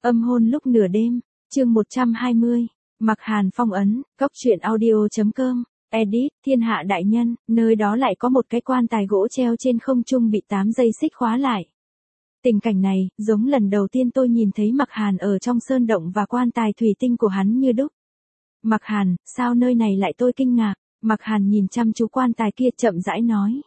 Âm hôn lúc nửa đêm, chương 120. Mặc Hàn phong ấn, cóc truyện audio.com, edit, thiên hạ đại nhân, nơi đó lại có một cái quan tài gỗ treo trên không trung bị 8 dây xích khóa lại. Tình cảnh này, giống lần đầu tiên tôi nhìn thấy Mặc Hàn ở trong sơn động và quan tài thủy tinh của hắn như đúc. Mặc Hàn, sao nơi này lại, tôi kinh ngạc. Mặc Hàn nhìn chăm chú quan tài kia chậm rãi nói.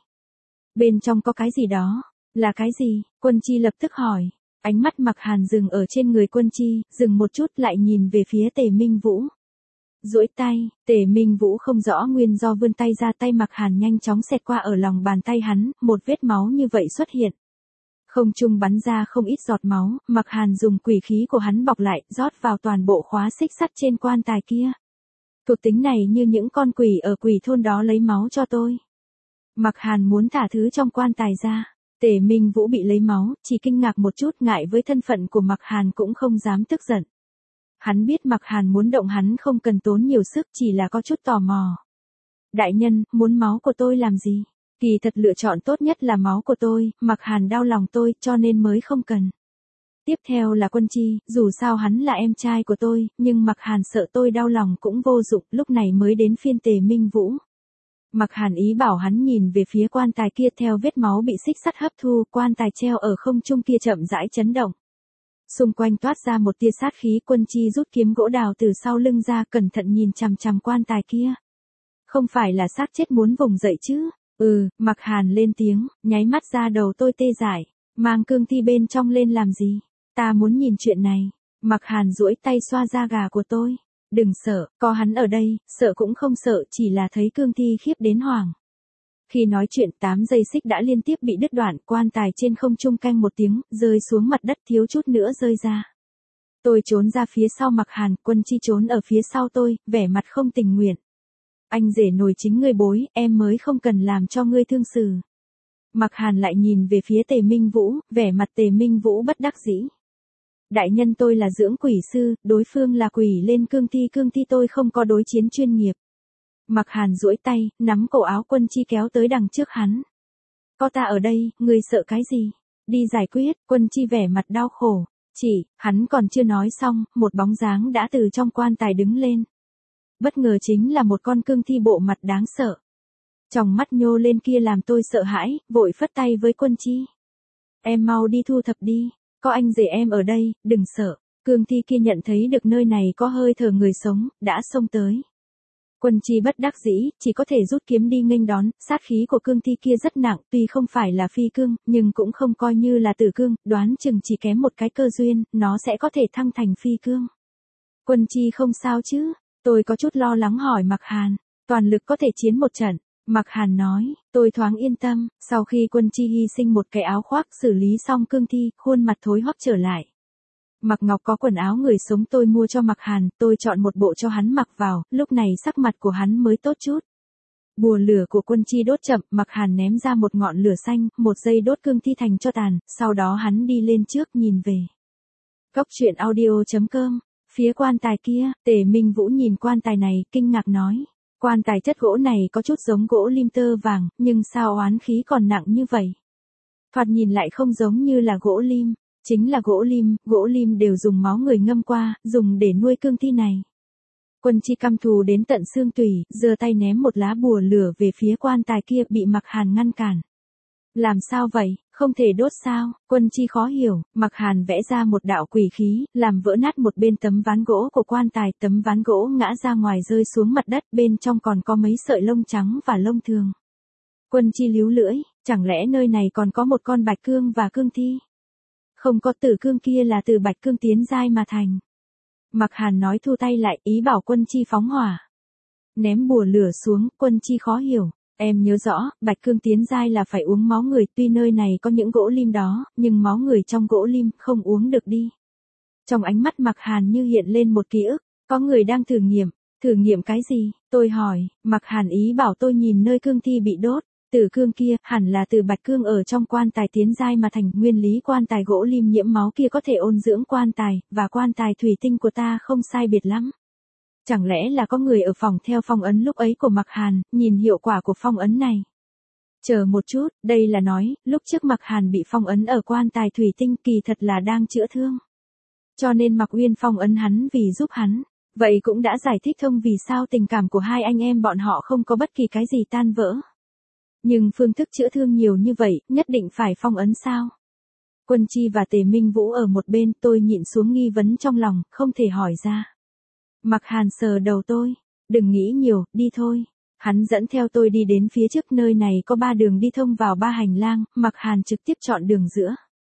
Bên trong có cái gì đó, là cái gì? Quân Chi lập tức hỏi. Ánh mắt Mặc Hàn dừng ở trên người Quân Chi, dừng một chút lại nhìn về phía Tề Minh Vũ. Duỗi tay, Tề Minh Vũ không rõ nguyên do vươn tay ra, tay Mặc Hàn nhanh chóng xẹt qua ở lòng bàn tay hắn, một vết máu như vậy xuất hiện. Không trung bắn ra không ít giọt máu, Mặc Hàn dùng quỷ khí của hắn bọc lại, rót vào toàn bộ khóa xích sắt trên quan tài kia. Thuộc tính này như những con quỷ ở quỷ thôn đó lấy máu cho tôi. Mặc Hàn muốn thả thứ trong quan tài ra. Tề Minh Vũ bị lấy máu, chỉ kinh ngạc một chút, ngại với thân phận của Mặc Hàn cũng không dám tức giận. Hắn biết Mặc Hàn muốn động hắn không cần tốn nhiều sức, chỉ là có chút tò mò. Đại nhân, muốn máu của tôi làm gì? Kỳ thật lựa chọn tốt nhất là máu của tôi, Mặc Hàn đau lòng tôi cho nên mới không cần. Tiếp theo là Quân Chi, dù sao hắn là em trai của tôi, nhưng Mặc Hàn sợ tôi đau lòng cũng vô dụng, lúc này mới đến phiên Tề Minh Vũ. Mặc Hàn ý bảo hắn nhìn về phía quan tài kia, theo vết máu bị xích sắt hấp thu, quan tài treo ở không trung kia chậm rãi chấn động. Xung quanh toát ra một tia sát khí. Quân Chi rút kiếm gỗ đào từ sau lưng ra, cẩn thận nhìn chằm chằm quan tài kia. Không phải là xác chết muốn vùng dậy chứ? Mặc Hàn lên tiếng, nháy mắt ra đầu tôi tê dại. Mang cương thi bên trong lên làm gì? Ta muốn nhìn chuyện này. Mặc Hàn duỗi tay xoa da gà của tôi. Đừng sợ, có hắn ở đây, sợ cũng không sợ, chỉ là thấy cương thi khiếp đến hoảng. Khi nói chuyện 8 dây xích đã liên tiếp bị đứt đoạn, quan tài trên không trung canh một tiếng, rơi xuống mặt đất, thiếu chút nữa rơi ra. Tôi trốn ra phía sau Mặc Hàn, Quân Chi trốn ở phía sau tôi, vẻ mặt không tình nguyện. Anh rể nổi chính ngươi bối, em mới không cần làm cho ngươi thương xử. Mặc Hàn lại nhìn về phía Tề Minh Vũ, vẻ mặt Tề Minh Vũ bất đắc dĩ. Đại nhân, tôi là dưỡng quỷ sư, đối phương là quỷ lên cương thi tôi không có đối chiến chuyên nghiệp. Mặc Hàn duỗi tay, nắm cổ áo Quân Chi kéo tới đằng trước hắn. Có ta ở đây, ngươi sợ cái gì? Đi giải quyết. Quân Chi vẻ mặt đau khổ. Hắn còn chưa nói xong, một bóng dáng đã từ trong quan tài đứng lên. Bất ngờ chính là một con cương thi bộ mặt đáng sợ. Tròng mắt nhô lên kia làm tôi sợ hãi, vội phất tay với Quân Chi. Em mau đi thu thập đi. Có anh rể em ở đây, đừng sợ. Cương thi kia nhận thấy được nơi này có hơi thở người sống, đã xông tới. Quân Chi bất đắc dĩ, chỉ có thể rút kiếm đi nghênh đón. Sát khí của cương thi kia rất nặng, tuy không phải là phi cương, nhưng cũng không coi như là tử cương, đoán chừng chỉ kém một cái cơ duyên, nó sẽ có thể thăng thành phi cương. Quân Chi không sao chứ? Tôi có chút lo lắng hỏi Mặc Hàn. Toàn lực có thể chiến một trận. Mặc Hàn nói, tôi thoáng yên tâm. Sau khi Quân Chi hy sinh một cái áo khoác, xử lý xong cương thi, khuôn mặt thối hoắc trở lại. Mặc Ngọc có quần áo người sống tôi mua cho Mặc Hàn, tôi chọn một bộ cho hắn mặc vào, lúc này sắc mặt của hắn mới tốt chút. Bùa lửa của Quân Chi đốt chậm, Mặc Hàn ném ra một ngọn lửa xanh, một giây đốt cương thi thành tro tàn, sau đó hắn đi lên trước nhìn về. Cóc truyện audio.com. Phía quan tài kia, Tề Minh Vũ nhìn quan tài này, kinh ngạc nói. Quan tài chất gỗ này có chút giống gỗ lim tơ vàng, nhưng sao oán khí còn nặng như vậy? Thoạt nhìn lại không giống như là gỗ lim. Chính là gỗ lim đều dùng máu người ngâm qua, dùng để nuôi cương thi này. Quân Chi căm thù đến tận xương tủy, giơ tay ném một lá bùa lửa về phía quan tài kia, bị Mặc Hàn ngăn cản. Làm sao vậy, không thể đốt sao? Quân Chi khó hiểu. Mặc Hàn vẽ ra một đạo quỷ khí, làm vỡ nát một bên tấm ván gỗ của quan tài, tấm ván gỗ ngã ra ngoài rơi xuống mặt đất, bên trong còn có mấy sợi lông trắng và lông thường. Quân Chi líu lưỡi, chẳng lẽ nơi này còn có một con bạch cương và cương thi? Không có, tử cương kia là từ bạch cương tiến giai mà thành. Mặc Hàn nói thu tay lại, ý bảo Quân Chi phóng hỏa. Ném bùa lửa xuống, Quân Chi khó hiểu. Em nhớ rõ, bạch cương tiến giai là phải uống máu người, tuy nơi này có những gỗ lim đó, nhưng máu người trong gỗ lim không uống được đi. Trong ánh mắt Mặc Hàn như hiện lên một ký ức, có người đang thử nghiệm cái gì? Tôi hỏi. Mặc Hàn ý bảo tôi nhìn nơi cương thi bị đốt. Tử cương kia, hẳn là từ bạch cương ở trong quan tài tiến giai mà thành. Nguyên lý quan tài gỗ lim nhiễm máu kia có thể ôn dưỡng quan tài, và quan tài thủy tinh của ta không sai biệt lắm. Chẳng lẽ là có người ở phòng theo phong ấn lúc ấy của Mặc Hàn, nhìn hiệu quả của phong ấn này. Chờ một chút, đây là nói, lúc trước Mặc Hàn bị phong ấn ở quan tài thủy tinh, kỳ thật là đang chữa thương. Cho nên Mạc Uyên Phong ấn hắn vì giúp hắn. Vậy cũng đã giải thích thông vì sao tình cảm của hai anh em bọn họ không có bất kỳ cái gì tan vỡ. Nhưng phương thức chữa thương nhiều như vậy, nhất định phải phong ấn sao? Quân Chi và Tề Minh Vũ ở một bên, tôi nhịn xuống nghi vấn trong lòng, không thể hỏi ra. Mạc Hàn sờ đầu tôi, đừng nghĩ nhiều, đi thôi. Hắn dẫn theo tôi đi đến phía trước, nơi này có 3 đường đi thông vào 3 hành lang, Mạc Hàn trực tiếp chọn đường giữa.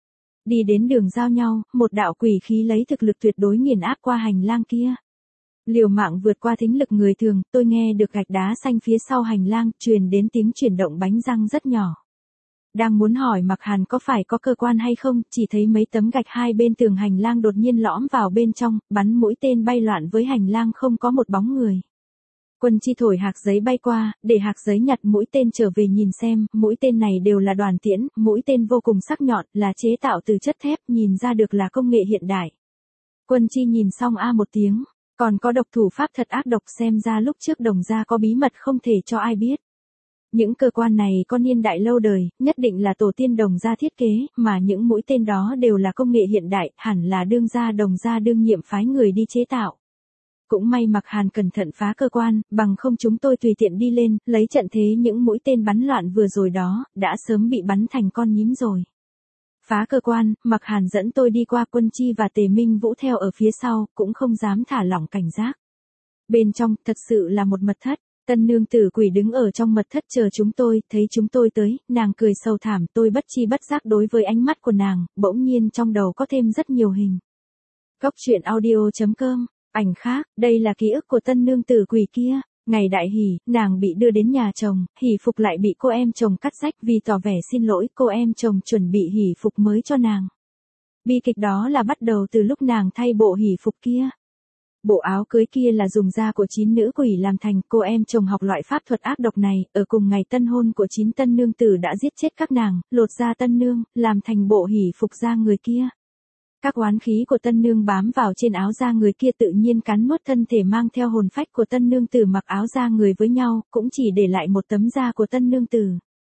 Đi đến đường giao nhau, một đạo quỷ khí lấy thực lực tuyệt đối nghiền áp qua hành lang kia. Liều mạng vượt qua thính lực người thường, tôi nghe được gạch đá xanh phía sau hành lang truyền đến tiếng chuyển động bánh răng rất nhỏ. Đang muốn hỏi Mạc Hàn có phải có cơ quan hay không, chỉ thấy mấy tấm gạch hai bên tường hành lang đột nhiên lõm vào bên trong, bắn mũi tên bay loạn với hành lang không có một bóng người. Quân Chi thổi hạc giấy bay qua, để hạc giấy nhặt mũi tên trở về nhìn xem, mũi tên này đều là đoàn tiễn, mũi tên vô cùng sắc nhọn, là chế tạo từ chất thép, nhìn ra được là công nghệ hiện đại. Quân Chi nhìn xong a một tiếng, còn có độc thủ pháp thật ác độc, xem ra lúc trước Đồng gia có bí mật không thể cho ai biết. Những cơ quan này có niên đại lâu đời, nhất định là tổ tiên Đồng gia thiết kế, mà những mũi tên đó đều là công nghệ hiện đại, hẳn là Đồng gia đương nhiệm phái người đi chế tạo. Cũng may Mạc Hàn cẩn thận phá cơ quan, bằng không chúng tôi tùy tiện đi lên, lấy trận thế những mũi tên bắn loạn vừa rồi đó, đã sớm bị bắn thành con nhím rồi. Phá cơ quan, Mạc Hàn dẫn tôi đi qua, Quân Chi và Tề Minh Vũ theo ở phía sau, cũng không dám thả lỏng cảnh giác. Bên trong, thật sự là một mật thất, tân nương tử quỷ đứng ở trong mật thất chờ chúng tôi, thấy chúng tôi tới, nàng cười sầu thảm, tôi bất chi bất giác đối với ánh mắt của nàng, bỗng nhiên trong đầu có thêm rất nhiều hình. Cốc truyện audio.com. Ảnh khác, đây là ký ức của tân nương tử quỷ kia. Ngày đại hỷ, nàng bị đưa đến nhà chồng, hỷ phục lại bị cô em chồng cắt rách, vì tỏ vẻ xin lỗi, cô em chồng chuẩn bị hỷ phục mới cho nàng. Bi kịch đó là bắt đầu từ lúc nàng thay bộ hỷ phục kia. Bộ áo cưới kia là dùng da của 9 nữ quỷ làm thành, cô em chồng học loại pháp thuật ác độc này, ở cùng ngày tân hôn của 9 tân nương tử đã giết chết các nàng, lột da tân nương, làm thành bộ hỷ phục da người kia. Các oán khí của tân nương bám vào trên áo da người kia tự nhiên cắn nuốt thân thể mang theo hồn phách của tân nương tử mặc áo da người với nhau, cũng chỉ để lại một tấm da của tân nương tử.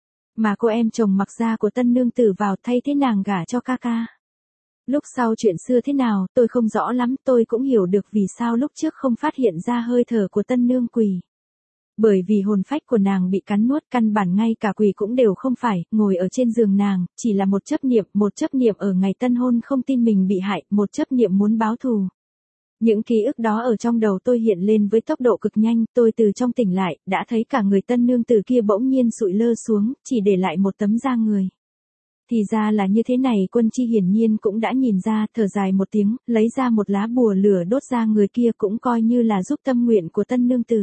Mà cô em chồng mặc da của tân nương tử vào thay thế nàng gả cho ca ca. Lúc sau chuyện xưa thế nào, tôi không rõ lắm, tôi cũng hiểu được vì sao lúc trước không phát hiện ra hơi thở của tân nương quỷ. Bởi vì hồn phách của nàng bị cắn nuốt, căn bản ngay cả quỷ cũng đều không phải, ngồi ở trên giường nàng, chỉ là một chấp niệm ở ngày tân hôn không tin mình bị hại, một chấp niệm muốn báo thù. Những ký ức đó ở trong đầu tôi hiện lên với tốc độ cực nhanh, tôi từ trong tỉnh lại, đã thấy cả người tân nương tử kia bỗng nhiên sụi lơ xuống, chỉ để lại một tấm da người. Thì ra là như thế này, Quân Chi hiển nhiên cũng đã nhìn ra, thở dài một tiếng, lấy ra một lá bùa lửa đốt da người kia cũng coi như là giúp tâm nguyện của tân nương tử.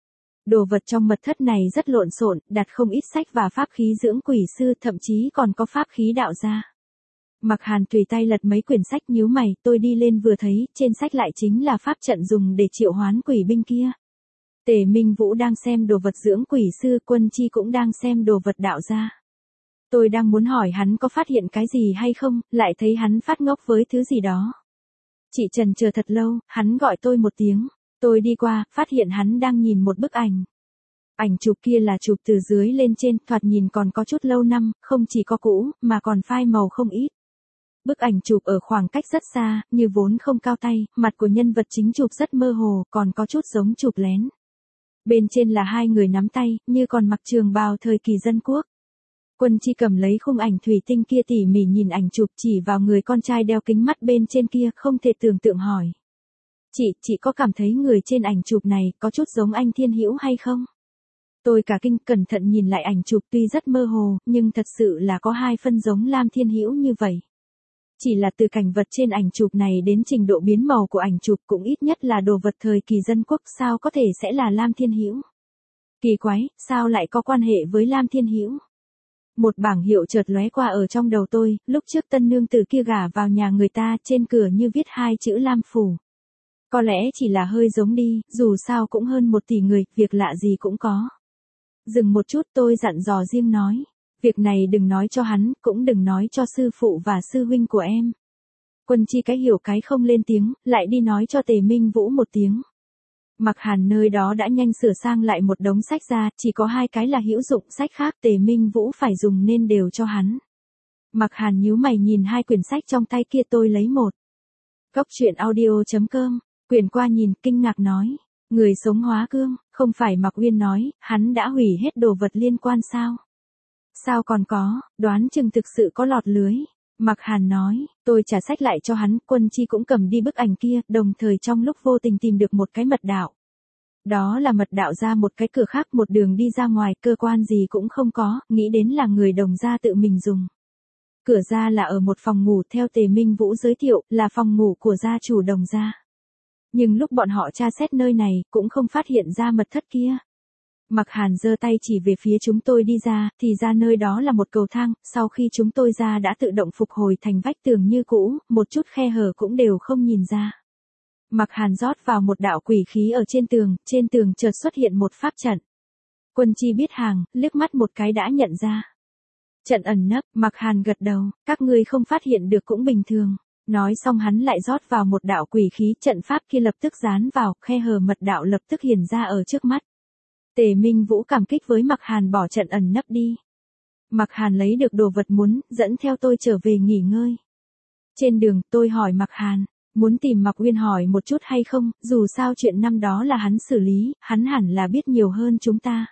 Đồ vật trong mật thất này rất lộn xộn, đặt không ít sách và pháp khí dưỡng quỷ sư, thậm chí còn có pháp khí đạo gia. Mạc Hàn tùy tay lật mấy quyển sách, nhíu mày, tôi đi lên vừa thấy, trên sách lại chính là pháp trận dùng để triệu hoán quỷ binh kia. Tề Minh Vũ đang xem đồ vật dưỡng quỷ sư, Quân Chi cũng đang xem đồ vật đạo gia. Tôi đang muốn hỏi hắn có phát hiện cái gì hay không, lại thấy hắn phát ngốc với thứ gì đó. Chị trần chờ thật lâu, hắn gọi tôi một tiếng. Tôi đi qua, phát hiện hắn đang nhìn một bức ảnh. Ảnh chụp kia là chụp từ dưới lên trên, thoạt nhìn còn có chút lâu năm, không chỉ có cũ, mà còn phai màu không ít. Bức ảnh chụp ở khoảng cách rất xa, như vốn không cao tay, mặt của nhân vật chính chụp rất mơ hồ, còn có chút giống chụp lén. Bên trên là hai người nắm tay, như còn mặc trường bào thời kỳ dân quốc. Quân Chi cầm lấy khung ảnh thủy tinh kia tỉ mỉ nhìn ảnh chụp, chỉ vào người con trai đeo kính mắt bên trên kia, không thể tưởng tượng hỏi. Chị có cảm thấy người trên ảnh chụp này có chút giống anh Thiên Hữu hay không? Tôi cả kinh, cẩn thận nhìn lại ảnh chụp, tuy rất mơ hồ, nhưng thật sự là có 2 phân giống Lam Thiên Hữu như vậy. Chỉ là từ cảnh vật trên ảnh chụp này đến trình độ biến màu của ảnh chụp cũng ít nhất là đồ vật thời kỳ dân quốc, sao có thể sẽ là Lam Thiên Hữu? Kỳ quái, sao lại có quan hệ với Lam Thiên Hữu? Một bảng hiệu chợt lóe qua ở trong đầu tôi, lúc trước tân nương tử kia gả vào nhà người ta, trên cửa như viết 2 chữ Lam Phủ. Có lẽ chỉ là hơi giống đi, dù sao cũng hơn 1 tỷ người, việc lạ gì cũng có. Dừng một chút, tôi dặn dò riêng nói. Việc này đừng nói cho hắn, cũng đừng nói cho sư phụ và sư huynh của em. Quân Chi cái hiểu cái không lên tiếng, lại đi nói cho Tề Minh Vũ một tiếng. Mạc Hàn nơi đó đã nhanh sửa sang lại một đống sách ra, chỉ có 2 cái là hữu dụng, sách khác Tề Minh Vũ phải dùng nên đều cho hắn. Mạc Hàn nhíu mày nhìn 2 quyển sách trong tay kia, tôi lấy một. Cốc truyện audio.com, Quyền qua nhìn, kinh ngạc nói. Người sống hóa cương, không phải Mạc Uyên nói, hắn đã hủy hết đồ vật liên quan sao? Sao còn có, đoán chừng thực sự có lọt lưới. Mạc Hàn nói, tôi trả sách lại cho hắn, Quân Chi cũng cầm đi bức ảnh kia, đồng thời trong lúc vô tình tìm được một cái mật đạo. Đó là mật đạo ra một cái cửa khác, một đường đi ra ngoài, cơ quan gì cũng không có, nghĩ đến là người Đồng gia tự mình dùng. Cửa ra là ở một phòng ngủ, theo Tề Minh Vũ giới thiệu, là phòng ngủ của gia chủ Đồng gia. Nhưng lúc bọn họ tra xét nơi này, cũng không phát hiện ra mật thất kia. Mạc Hàn giơ tay chỉ về phía chúng tôi đi ra, thì ra nơi đó là một cầu thang, sau khi chúng tôi ra đã tự động phục hồi thành vách tường như cũ, một chút khe hở cũng đều không nhìn ra. Mạc Hàn rót vào một đạo quỷ khí ở trên tường chợt xuất hiện một pháp trận. Quân Chi biết hàng, liếc mắt một cái đã nhận ra. Trận ẩn nấp, Mạc Hàn gật đầu, các ngươi không phát hiện được cũng bình thường. Nói xong hắn lại rót vào một đạo quỷ khí, trận pháp kia lập tức dán vào, khe hở mật đạo lập tức hiện ra ở trước mắt. Tề Minh Vũ cảm kích với Mạc Hàn bỏ trận ẩn nấp đi. Mạc Hàn lấy được đồ vật muốn, dẫn theo tôi trở về nghỉ ngơi. Trên đường, tôi hỏi Mạc Hàn, muốn tìm Mạc Uyên hỏi một chút hay không, dù sao chuyện năm đó là hắn xử lý, hắn hẳn là biết nhiều hơn chúng ta.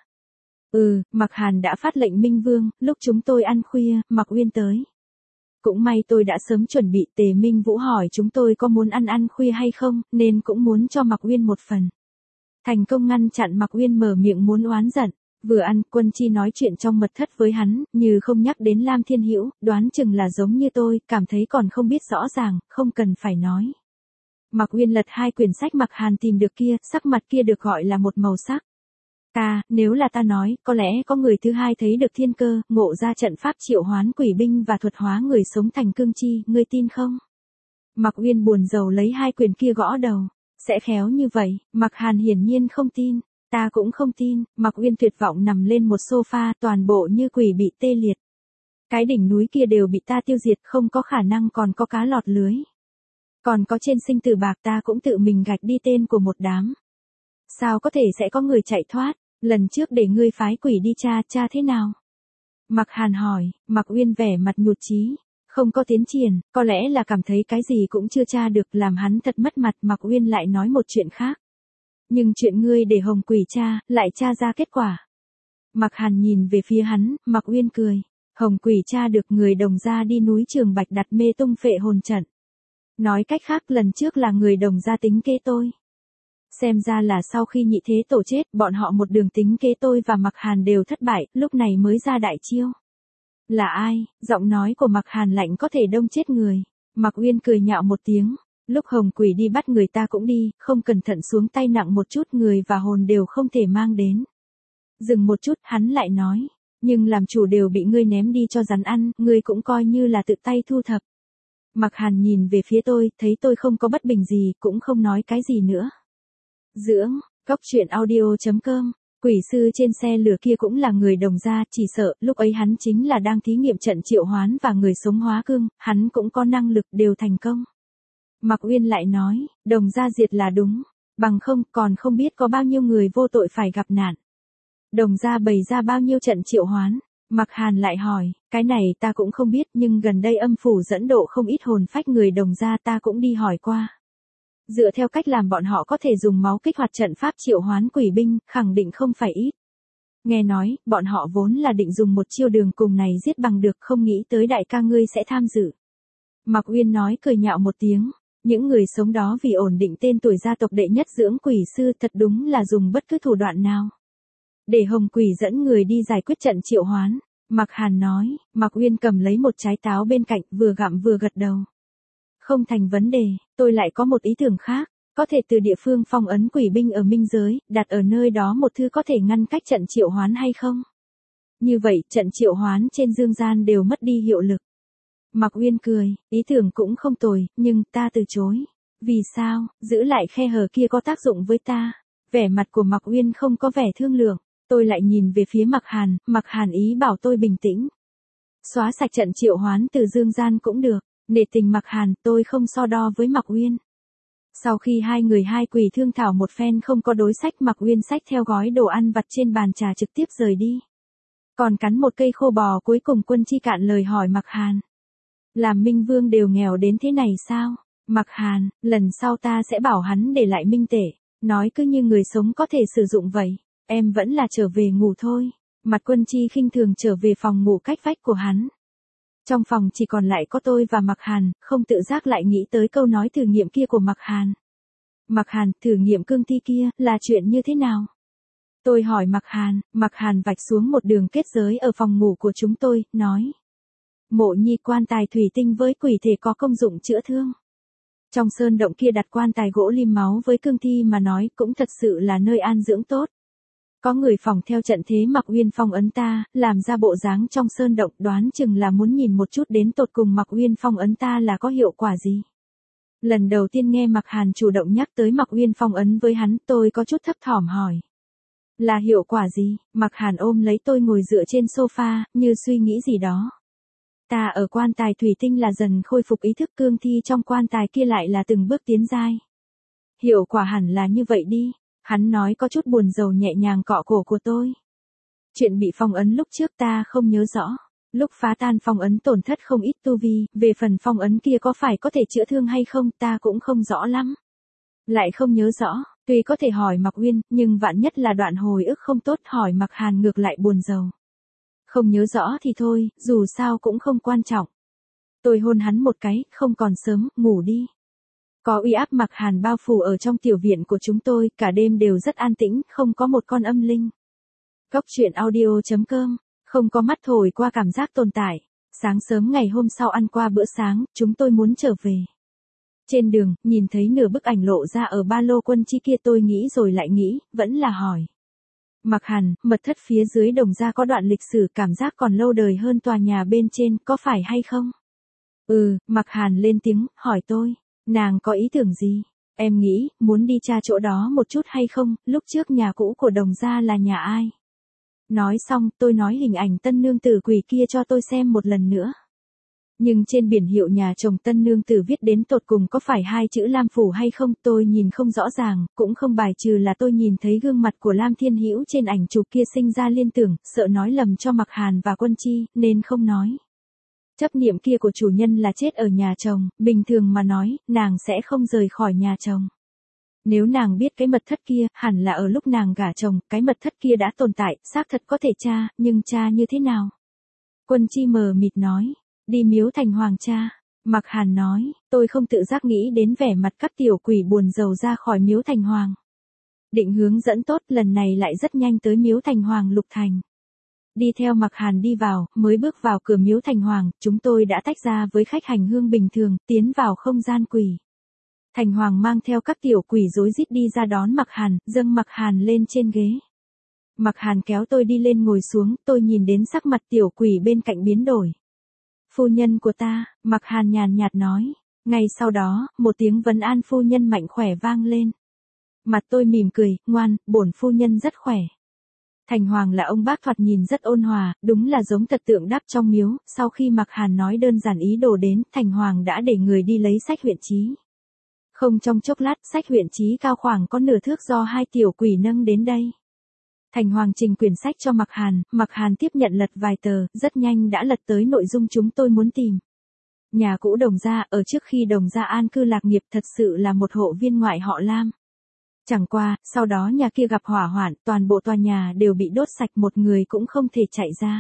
Mạc Hàn đã phát lệnh Minh Vương, lúc chúng tôi ăn khuya, Mạc Uyên tới. Cũng may tôi đã sớm chuẩn bị, Tề Minh Vũ hỏi chúng tôi có muốn ăn khuya hay không, nên cũng muốn cho Mạc Uyên một phần. Thành công ngăn chặn Mạc Uyên mở miệng muốn oán giận. Vừa ăn, Quân Chi nói chuyện trong mật thất với hắn, như không nhắc đến Lam Thiên Hữu, đoán chừng là giống như tôi, cảm thấy còn không biết rõ ràng, không cần phải nói. Mạc Uyên lật hai quyển sách Mạc Hàn tìm được kia, sắc mặt kia được gọi là một màu sắc. Nếu là ta nói, có lẽ có người thứ hai thấy được thiên cơ, ngộ ra trận pháp triệu hoán quỷ binh và thuật hóa người sống thành cương chi, ngươi tin không? Mạc Uyên buồn rầu lấy hai quyển kia gõ đầu. Sẽ khéo như vậy, Mạc Hàn hiển nhiên không tin, ta cũng không tin, Mạc Uyên tuyệt vọng nằm lên một sofa, toàn bộ như quỷ bị tê liệt. Cái đỉnh núi kia đều bị ta tiêu diệt, không có khả năng còn có cá lọt lưới. Còn có trên sinh tử bạc ta cũng tự mình gạch đi tên của một đám. Sao có thể sẽ có người chạy thoát, lần trước để ngươi phái quỷ đi tra thế nào? Mạc Hàn hỏi, Mạc Uyên vẻ mặt nhụt chí. Không có tiến triển, có lẽ là cảm thấy cái gì cũng chưa tra được, làm hắn thật mất mặt. Mạc Uyên lại nói một chuyện khác. Nhưng chuyện ngươi để Hồng Quỷ lại tra ra kết quả. Mạc Hàn nhìn về phía hắn, Mạc Uyên cười. Hồng Quỷ tra được, người Đồng gia đi núi Trường Bạch đặt mê tung phệ hồn trận. Nói cách khác, lần trước là người Đồng gia tính kế tôi. Xem ra là sau khi Nhị Thế Tổ chết, bọn họ một đường tính kế tôi và Mạc Hàn đều thất bại, lúc này mới ra đại chiêu. Là ai? Giọng nói của Mạc Hàn lạnh có thể đông chết người. Mạc Uyên cười nhạo một tiếng. Lúc Hồng Quỷ đi bắt người ta cũng đi, không cẩn thận xuống tay nặng một chút, người và hồn đều không thể mang đến. Dừng một chút, hắn lại nói. Nhưng làm chủ đều bị ngươi ném đi cho rắn ăn, ngươi cũng coi như là tự tay thu thập. Mạc Hàn nhìn về phía tôi, thấy tôi không có bất bình gì, cũng không nói cái gì nữa. Cốc truyện audio.com, quỷ sư trên xe lửa kia cũng là người Đồng gia, chỉ sợ, lúc ấy hắn chính là đang thí nghiệm trận triệu hoán và người sống hóa cương, hắn cũng có năng lực, đều thành công. Mạc Uyên lại nói, Đồng gia diệt là đúng, bằng không, còn không biết có bao nhiêu người vô tội phải gặp nạn. Đồng gia bày ra bao nhiêu trận triệu hoán? Mạc Hàn lại hỏi, cái này ta cũng không biết, nhưng gần đây âm phủ dẫn độ không ít hồn phách người Đồng gia, ta cũng đi hỏi qua. Dựa theo cách làm bọn họ có thể dùng máu kích hoạt trận pháp triệu hoán quỷ binh, khẳng định không phải ít. Nghe nói, bọn họ vốn là định dùng một chiêu đường cùng này giết bằng được, không nghĩ tới đại ca ngươi sẽ tham dự. Mạc Uyên nói cười nhạo một tiếng, những người sống đó vì ổn định tên tuổi gia tộc đệ nhất dưỡng quỷ sư, thật đúng là dùng bất cứ thủ đoạn nào. Để Hồng Quỷ dẫn người đi giải quyết trận triệu hoán. Mạc Hàn nói, Mạc Uyên cầm lấy một trái táo bên cạnh, vừa gặm vừa gật đầu. Không thành vấn đề, tôi lại có một ý tưởng khác, có thể từ địa phương phong ấn quỷ binh ở minh giới, đặt ở nơi đó một thứ có thể ngăn cách trận triệu hoán hay không? Như vậy, trận triệu hoán trên dương gian đều mất đi hiệu lực. Mạc Uyên cười, ý tưởng cũng không tồi, nhưng ta từ chối. Vì sao? Giữ lại khe hở kia có tác dụng với ta. Vẻ mặt của Mạc Uyên không có vẻ thương lượng. Tôi lại nhìn về phía Mạc Hàn ý bảo tôi bình tĩnh. Xóa sạch trận triệu hoán từ dương gian cũng được. Nể tình Mạc Hàn, tôi không so đo với Mạc Uyên. Sau khi hai người hai quỷ thương thảo một phen không có đối sách, Mạc Uyên xách theo gói đồ ăn vặt trên bàn trà trực tiếp rời đi. Còn cắn một cây khô bò, cuối cùng Quân Chi cạn lời hỏi Mạc Hàn. Làm Minh Vương đều nghèo đến thế này sao? Mặc Hàn, lần sau ta sẽ bảo hắn để lại minh tệ. Nói cứ như người sống có thể sử dụng vậy. Em vẫn là trở về ngủ thôi. Mặt Quân Chi khinh thường trở về phòng ngủ cách vách của hắn. Trong phòng chỉ còn lại có tôi và Mặc Hàn, không tự giác lại nghĩ tới câu nói thử nghiệm kia của Mặc Hàn. Mặc Hàn, thử nghiệm cương thi kia, là chuyện như thế nào? Tôi hỏi Mặc Hàn vạch xuống một đường kết giới ở phòng ngủ của chúng tôi, nói. Mộ Nhi quan tài thủy tinh với quỷ thể có công dụng chữa thương. Trong sơn động kia đặt quan tài gỗ lim máu với cương thi mà nói cũng thật sự là nơi an dưỡng tốt. Có người phỏng theo trận thế Mặc Uyên phong ấn ta, làm ra bộ dáng trong sơn động, đoán chừng là muốn nhìn một chút đến tột cùng Mặc Uyên phong ấn ta là có hiệu quả gì. Lần đầu tiên nghe Mặc Hàn chủ động nhắc tới Mặc Uyên phong ấn với hắn, tôi có chút thấp thỏm hỏi. Là hiệu quả gì? Mặc Hàn ôm lấy tôi ngồi dựa trên sofa, như suy nghĩ gì đó. Ta ở quan tài thủy tinh là dần khôi phục ý thức, cương thi trong quan tài kia lại là từng bước tiến giai. Hiệu quả hẳn là như vậy đi. Hắn nói có chút buồn rầu, nhẹ nhàng cọ cổ của tôi. Chuyện bị phong ấn lúc trước ta không nhớ rõ. Lúc phá tan phong ấn tổn thất không ít tu vi, về phần phong ấn kia có phải có thể chữa thương hay không ta cũng không rõ lắm. Lại không nhớ rõ, tuy có thể hỏi Mặc Uyên, nhưng vạn nhất là đoạn hồi ức không tốt, hỏi Mặc Hàn ngược lại buồn rầu. Không nhớ rõ thì thôi, dù sao cũng không quan trọng. Tôi hôn hắn một cái, không còn sớm, ngủ đi. Có uy áp Mặc Hàn bao phủ ở trong tiểu viện của chúng tôi, cả đêm đều rất an tĩnh, không có một con âm linh. Cốc truyện audio.com, không có mắt thổi qua cảm giác tồn tại. Sáng sớm ngày hôm sau ăn qua bữa sáng, chúng tôi muốn trở về. Trên đường, nhìn thấy nửa bức ảnh lộ ra ở ba lô Quân Chi kia, tôi nghĩ rồi lại nghĩ, vẫn là hỏi. Mặc Hàn, mật thất phía dưới Đồng Gia có đoạn lịch sử cảm giác còn lâu đời hơn tòa nhà bên trên, có phải hay không? Mặc Hàn lên tiếng, hỏi tôi. Nàng có ý tưởng gì? Em nghĩ, muốn đi tra chỗ đó một chút hay không, lúc trước nhà cũ của Đồng Gia là nhà ai? Nói xong, tôi nói hình ảnh tân nương tử quỷ kia cho tôi xem một lần nữa. Nhưng trên biển hiệu nhà chồng tân nương tử viết đến tột cùng có phải hai chữ Lam Phủ hay không tôi nhìn không rõ ràng, cũng không bài trừ là tôi nhìn thấy gương mặt của Lam Thiên Hữu trên ảnh chụp kia sinh ra liên tưởng, sợ nói lầm cho Mặc Hàn và Quân Chi, nên không nói. Chấp niệm kia của chủ nhân là chết ở nhà chồng, bình thường mà nói, nàng sẽ không rời khỏi nhà chồng. Nếu nàng biết cái mật thất kia, hẳn là ở lúc nàng gả chồng, cái mật thất kia đã tồn tại, xác thật có thể tra, nhưng tra như thế nào? Quân Chi mờ mịt nói. Đi Miếu Thành Hoàng cha. Mặc Hàn nói, tôi không tự giác nghĩ đến vẻ mặt các tiểu quỷ buồn rầu ra khỏi Miếu Thành Hoàng. Định hướng dẫn tốt, lần này lại rất nhanh tới Miếu Thành Hoàng Lục Thành. Đi theo Mặc Hàn đi vào, mới bước vào cửa Miếu Thành Hoàng, chúng tôi đã tách ra với khách hành hương bình thường, tiến vào không gian quỷ. Thành Hoàng mang theo các tiểu quỷ rối rít đi ra đón Mặc Hàn, dâng Mặc Hàn lên trên ghế. Mặc Hàn kéo tôi đi lên ngồi xuống, tôi nhìn đến sắc mặt tiểu quỷ bên cạnh biến đổi. Phu nhân của ta, Mặc Hàn nhàn nhạt nói. Ngay sau đó, một tiếng vấn an phu nhân mạnh khỏe vang lên. Mặt tôi mỉm cười, ngoan, bổn phu nhân rất khỏe. Thành Hoàng là ông bác thoạt nhìn rất ôn hòa, đúng là giống thật tượng đắp trong miếu. Sau khi Mặc Hàn nói đơn giản ý đồ đến, Thành Hoàng đã để người đi lấy sách huyện chí. Không trong chốc lát, sách huyện chí cao khoảng có nửa thước do hai tiểu quỷ nâng đến đây. Thành Hoàng trình quyển sách cho Mặc Hàn tiếp nhận lật vài tờ, rất nhanh đã lật tới nội dung chúng tôi muốn tìm. Nhà cũ Đồng Gia, ở trước khi Đồng Gia an cư lạc nghiệp thật sự là một hộ viên ngoại họ Lam. Chẳng qua, sau đó nhà kia gặp hỏa hoạn, toàn bộ tòa nhà đều bị đốt sạch, một người cũng không thể chạy ra.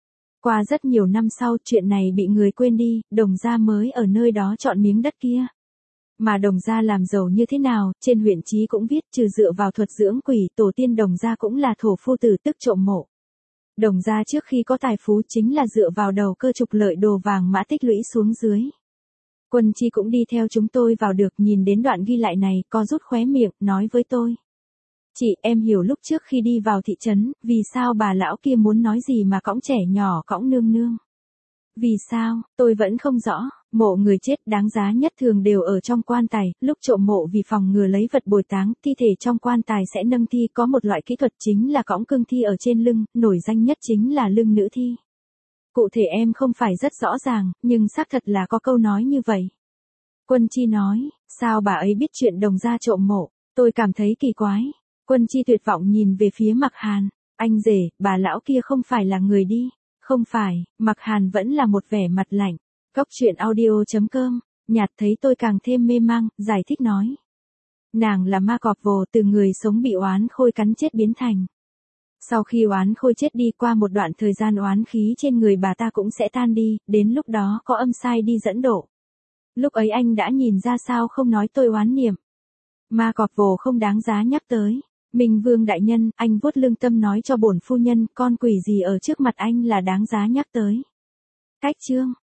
Qua rất nhiều năm sau, chuyện này bị người quên đi, Đồng Gia mới ở nơi đó chọn miếng đất kia. Mà Đồng Gia làm giàu như thế nào, trên huyện chí cũng viết, trừ dựa vào thuật dưỡng quỷ, tổ tiên Đồng Gia cũng là thổ phu tử, tức trộm mộ. Đồng Gia trước khi có tài phú chính là dựa vào đầu cơ trục lợi đồ vàng mã tích lũy xuống dưới. Quân Chi cũng đi theo chúng tôi vào được, nhìn đến đoạn ghi lại này, co rút khóe miệng, nói với tôi. Chị, em hiểu lúc trước khi đi vào thị trấn, vì sao bà lão kia muốn nói gì mà cõng trẻ nhỏ cõng nương nương. Vì sao, tôi vẫn không rõ. Mộ người chết đáng giá nhất thường đều ở trong quan tài, lúc trộm mộ vì phòng ngừa lấy vật bồi táng, thi thể trong quan tài sẽ nâng thi, có một loại kỹ thuật chính là cõng cương thi ở trên lưng, nổi danh nhất chính là lưng nữ thi. Cụ thể em không phải rất rõ ràng, nhưng xác thật là có câu nói như vậy. Quân Chi nói, sao bà ấy biết chuyện Đồng Gia trộm mộ, tôi cảm thấy kỳ quái. Quân Chi tuyệt vọng nhìn về phía Mặc Hàn, anh rể, bà lão kia không phải là người đi. Không phải, Mặc Hàn vẫn là một vẻ mặt lạnh. Cốc truyện audio.com Nhạt thấy tôi càng thêm mê mang, giải thích nói. Nàng là ma cọp vồ, từ người sống bị oán khôi cắn chết biến thành. Sau khi oán khôi chết đi, qua một đoạn thời gian oán khí trên người bà ta cũng sẽ tan đi, đến lúc đó có âm sai đi dẫn độ. Lúc ấy anh đã nhìn ra sao không nói tôi oán niệm. Ma cọp vồ không đáng giá nhắc tới. Minh Vương đại nhân, anh vuốt lương tâm nói cho bổn phu nhân, con quỷ gì ở trước mặt anh là đáng giá nhắc tới. Cách chương